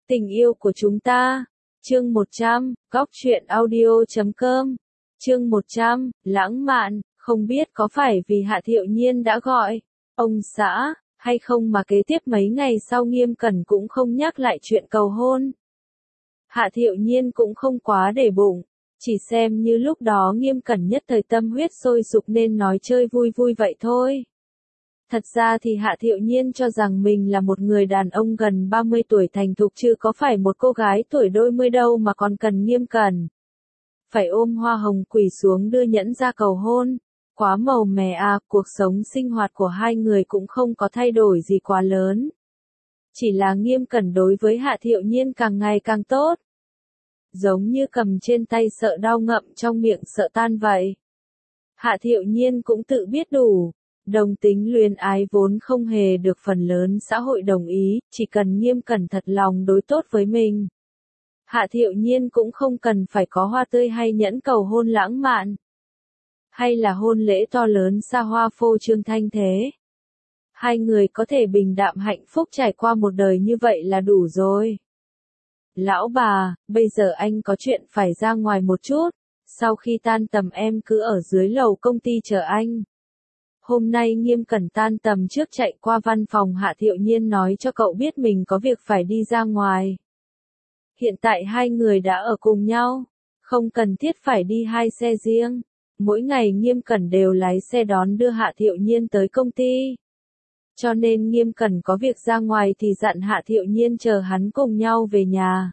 Tình yêu của chúng ta. Chương 100, Góc truyện audio.com. Chương 100, lãng mạn, không biết có phải vì Hạ Thiệu Nhiên đã gọi ông xã, hay không mà kế tiếp mấy ngày sau Nghiêm Cẩn cũng không nhắc lại chuyện cầu hôn. Hạ Thiệu Nhiên cũng không quá để bụng, chỉ xem như lúc đó Nghiêm Cẩn nhất thời tâm huyết sôi sục nên nói chơi vui vui vậy thôi. Thật ra thì Hạ Thiệu Nhiên cho rằng mình là một người đàn ông gần 30 tuổi thành thục chứ có phải một cô gái tuổi đôi mươi đâu mà còn cần Nghiêm Cẩn. Phải ôm hoa hồng quỳ xuống đưa nhẫn ra cầu hôn. Quá màu mè à, cuộc sống sinh hoạt của hai người cũng không có thay đổi gì quá lớn. Chỉ là Nghiêm Cẩn đối với Hạ Thiệu Nhiên càng ngày càng tốt. Giống như cầm trên tay sợ đau ngậm trong miệng sợ tan vậy. Hạ Thiệu Nhiên cũng tự biết đủ. Đồng tính luyến ái vốn không hề được phần lớn xã hội đồng ý, chỉ cần Nghiêm Cẩn thật lòng đối tốt với mình. Hạ Thiệu Nhiên cũng không cần phải có hoa tươi hay nhẫn cầu hôn lãng mạn. Hay là hôn lễ to lớn xa hoa phô trương thanh thế. Hai người có thể bình đạm hạnh phúc trải qua một đời như vậy là đủ rồi. Lão bà, bây giờ anh có chuyện phải ra ngoài một chút, sau khi tan tầm em cứ ở dưới lầu công ty chờ anh. Hôm nay Nghiêm Cẩn tan tầm trước chạy qua văn phòng Hạ Thiệu Nhiên nói cho cậu biết mình có việc phải đi ra ngoài. Hiện tại hai người đã ở cùng nhau, không cần thiết phải đi hai xe riêng. Mỗi ngày Nghiêm Cẩn đều lái xe đón đưa Hạ Thiệu Nhiên tới công ty. Cho nên Nghiêm Cẩn có việc ra ngoài thì dặn Hạ Thiệu Nhiên chờ hắn cùng nhau về nhà.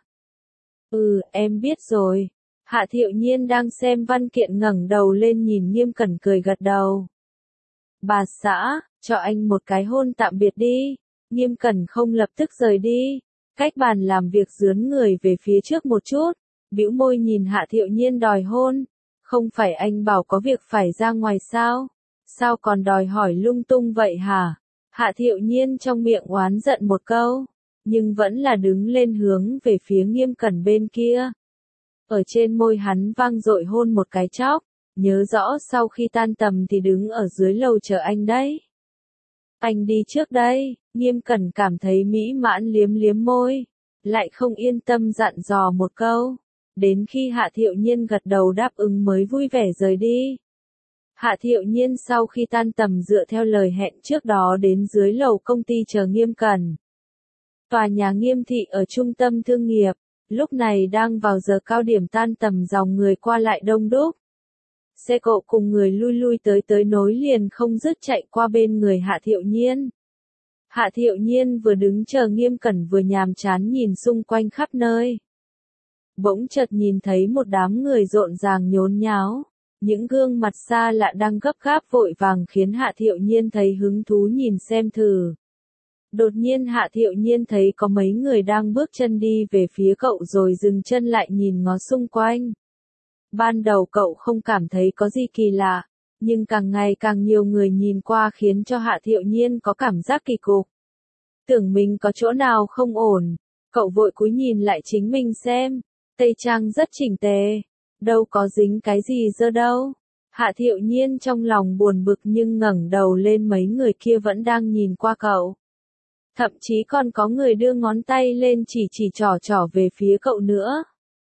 Em biết rồi. Hạ Thiệu Nhiên đang xem văn kiện ngẩng đầu lên nhìn Nghiêm Cẩn cười gật đầu. Bà xã, cho anh một cái hôn tạm biệt đi. Nghiêm Cẩn không lập tức rời đi. Cách bàn làm việc dướn người về phía trước một chút. Bĩu môi nhìn Hạ Thiệu Nhiên đòi hôn. Không phải anh bảo có việc phải ra ngoài sao? Sao còn đòi hỏi lung tung vậy hả? Hạ Thiệu Nhiên trong miệng oán giận một câu. Nhưng vẫn là đứng lên hướng về phía Nghiêm Cẩn bên kia. Ở trên môi hắn vang dội hôn một cái chóc. Nhớ rõ sau khi tan tầm thì đứng ở dưới lầu chờ anh đấy. Anh đi trước đây. Nghiêm Cẩn cảm thấy mỹ mãn liếm liếm môi. Lại không yên tâm dặn dò một câu. Đến khi Hạ Thiệu Nhiên gật đầu đáp ứng mới vui vẻ rời đi. Hạ Thiệu Nhiên sau khi tan tầm dựa theo lời hẹn trước đó đến dưới lầu công ty chờ Nghiêm Cẩn. Tòa nhà Nghiêm thị ở trung tâm thương nghiệp, lúc này đang vào giờ cao điểm tan tầm dòng người qua lại đông đúc. Xe cộ cùng người lui lui tới nối liền không dứt chạy qua bên người Hạ Thiệu Nhiên. Hạ Thiệu Nhiên vừa đứng chờ Nghiêm Cẩn vừa nhàm chán nhìn xung quanh khắp nơi. Bỗng chợt nhìn thấy một đám người rộn ràng nhốn nháo. Những gương mặt xa lạ đang gấp gáp vội vàng khiến Hạ Thiệu Nhiên thấy hứng thú nhìn xem thử. Đột nhiên Hạ Thiệu Nhiên thấy có mấy người đang bước chân đi về phía cậu rồi dừng chân lại nhìn ngó xung quanh. Ban đầu cậu không cảm thấy có gì kỳ lạ, nhưng càng ngày càng nhiều người nhìn qua khiến cho Hạ Thiệu Nhiên có cảm giác kỳ cục. Tưởng mình có chỗ nào không ổn, cậu vội cúi nhìn lại chính mình xem, tây trang rất chỉnh tề, đâu có dính cái gì dơ đâu. Hạ Thiệu Nhiên trong lòng buồn bực nhưng ngẩng đầu lên mấy người kia vẫn đang nhìn qua cậu. Thậm chí còn có người đưa ngón tay lên chỉ trỏ về phía cậu nữa.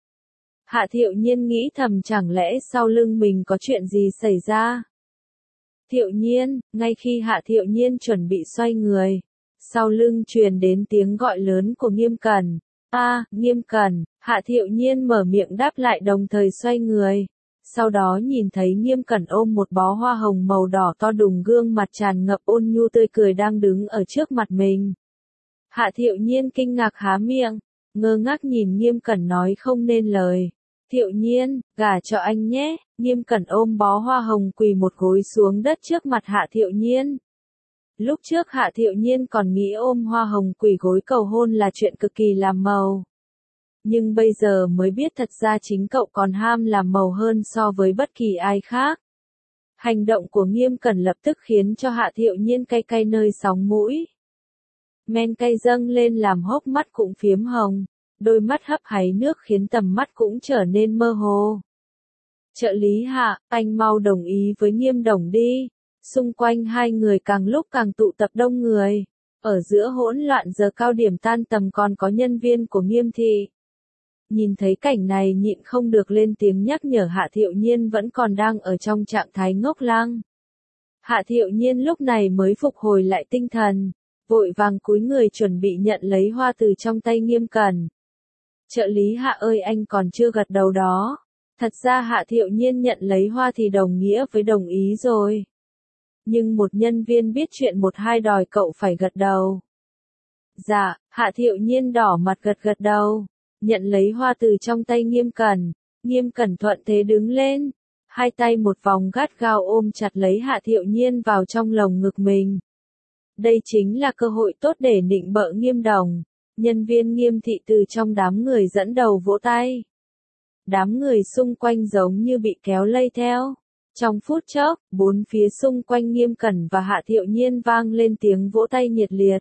Hạ Thiệu Nhiên nghĩ thầm chẳng lẽ sau lưng mình có chuyện gì xảy ra. Thiệu Nhiên, ngay khi Hạ Thiệu Nhiên chuẩn bị xoay người, sau lưng truyền đến tiếng gọi lớn của Nghiêm Cẩn. Nghiêm Cẩn, Hạ Thiệu Nhiên mở miệng đáp lại đồng thời xoay người. Sau đó nhìn thấy Nghiêm Cẩn ôm một bó hoa hồng màu đỏ to đùng gương mặt tràn ngập ôn nhu tươi cười đang đứng ở trước mặt mình. Hạ Thiệu Nhiên kinh ngạc há miệng, ngơ ngác nhìn Nghiêm Cẩn nói không nên lời. Thiệu Nhiên, gả cho anh nhé. Nghiêm Cẩn ôm bó hoa hồng quỳ một gối xuống đất trước mặt Hạ Thiệu Nhiên. Lúc trước Hạ Thiệu Nhiên còn nghĩ ôm hoa hồng quỳ gối cầu hôn là chuyện cực kỳ làm màu. Nhưng bây giờ mới biết thật ra chính cậu còn ham làm màu hơn so với bất kỳ ai khác. Hành động của Nghiêm Cẩn lập tức khiến cho Hạ Thiệu Nhiên cay cay nơi sóng mũi. Men cay dâng lên làm hốc mắt cũng phiếm hồng, đôi mắt hấp háy nước khiến tầm mắt cũng trở nên mơ hồ. Trợ lý Hạ, anh mau đồng ý với Nghiêm đồng đi. Xung quanh hai người càng lúc càng tụ tập đông người. Ở giữa hỗn loạn giờ cao điểm tan tầm còn có nhân viên của Nghiêm thị. Nhìn thấy cảnh này nhịn không được lên tiếng nhắc nhở Hạ Thiệu Nhiên vẫn còn đang ở trong trạng thái ngốc lăng. Hạ Thiệu Nhiên lúc này mới phục hồi lại tinh thần, vội vàng cúi người chuẩn bị nhận lấy hoa từ trong tay Nghiêm Cẩn. Trợ lý Hạ ơi, anh còn chưa gật đầu đó. Thật ra Hạ Thiệu Nhiên nhận lấy hoa thì đồng nghĩa với đồng ý rồi. Nhưng một nhân viên biết chuyện một hai đòi cậu phải gật đầu. Dạ, Hạ Thiệu Nhiên đỏ mặt gật đầu, nhận lấy hoa từ trong tay Nghiêm Cẩn. Nghiêm Cẩn thuận thế đứng lên, hai tay một vòng gắt gao ôm chặt lấy Hạ Thiệu Nhiên vào trong lồng ngực mình. Đây chính là cơ hội tốt để nịnh bợ Nghiêm Đồng. Nhân viên Nghiêm thị từ trong đám người dẫn đầu vỗ tay. Đám người xung quanh giống như bị kéo lây theo. Trong phút chốc, bốn phía xung quanh Nghiêm Cẩn và Hạ Thiệu Nhiên vang lên tiếng vỗ tay nhiệt liệt.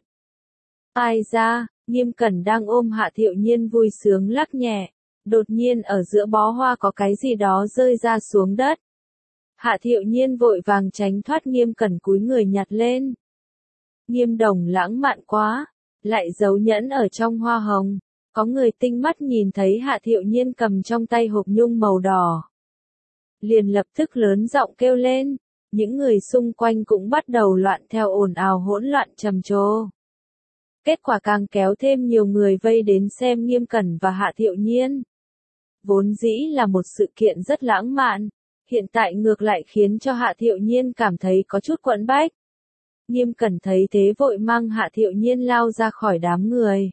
Ai ra, Nghiêm Cẩn đang ôm Hạ Thiệu Nhiên vui sướng lắc nhẹ. Đột nhiên ở giữa bó hoa có cái gì đó rơi ra xuống đất. Hạ Thiệu Nhiên vội vàng tránh thoát, Nghiêm Cẩn cúi người nhặt lên. Nghiêm Đồng lãng mạn quá, lại giấu nhẫn ở trong hoa hồng. Có người tinh mắt nhìn thấy Hạ Thiệu Nhiên cầm trong tay hộp nhung màu đỏ. Liền lập tức lớn giọng kêu lên, những người xung quanh cũng bắt đầu loạn theo ồn ào hỗn loạn trầm trồ. Kết quả càng kéo thêm nhiều người vây đến xem Nghiêm Cẩn và Hạ Thiệu Nhiên. Vốn dĩ là một sự kiện rất lãng mạn, hiện tại ngược lại khiến cho Hạ Thiệu Nhiên cảm thấy có chút quẫn bách. Nghiêm Cẩn thấy thế vội mang Hạ Thiệu Nhiên lao ra khỏi đám người.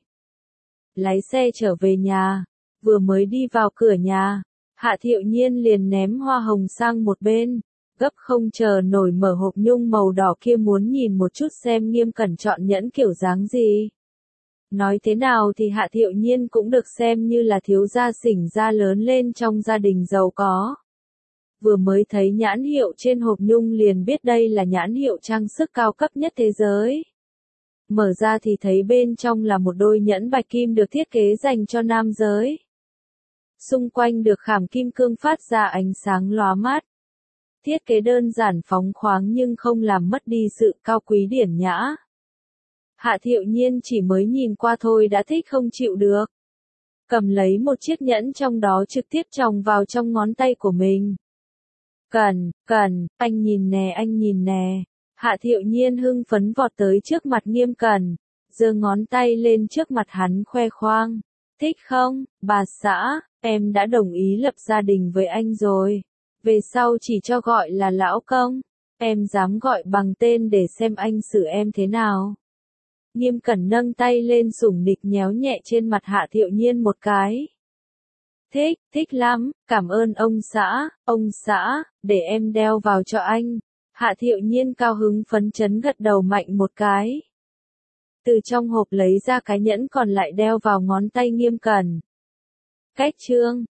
Lái xe trở về nhà, vừa mới đi vào cửa nhà, Hạ Thiệu Nhiên liền ném hoa hồng sang một bên, gấp không chờ nổi mở hộp nhung màu đỏ kia muốn nhìn một chút xem Nghiêm Cẩn chọn nhẫn kiểu dáng gì. Nói thế nào thì Hạ Thiệu Nhiên cũng được xem như là thiếu gia xỉnh gia lớn lên trong gia đình giàu có. Vừa mới thấy nhãn hiệu trên hộp nhung liền biết đây là nhãn hiệu trang sức cao cấp nhất thế giới. Mở ra thì thấy bên trong là một đôi nhẫn bạch kim được thiết kế dành cho nam giới. Xung quanh được khảm kim cương phát ra ánh sáng lóa mắt. Thiết kế đơn giản phóng khoáng nhưng không làm mất đi sự cao quý điển nhã. Hạ Thiệu Nhiên chỉ mới nhìn qua thôi đã thích không chịu được. Cầm lấy một chiếc nhẫn trong đó trực tiếp chồng vào trong ngón tay của mình. Cẩn, anh nhìn nè. Hạ Thiệu Nhiên hưng phấn vọt tới trước mặt Nghiêm Cẩn, giơ ngón tay lên trước mặt hắn khoe khoang. Thích không, bà xã, em đã đồng ý lập gia đình với anh rồi. Về sau chỉ cho gọi là lão công, em dám gọi bằng tên để xem anh xử em thế nào. Nghiêm Cẩn nâng tay lên sủng nịch nhéo nhẹ trên mặt Hạ Thiệu Nhiên một cái. Thích lắm, cảm ơn ông xã, để em đeo vào cho anh. Hạ Thiệu Nhiên cao hứng phấn chấn gật đầu mạnh một cái. Từ trong hộp lấy ra cái nhẫn còn lại đeo vào ngón tay Nghiêm Cẩn. Cách chương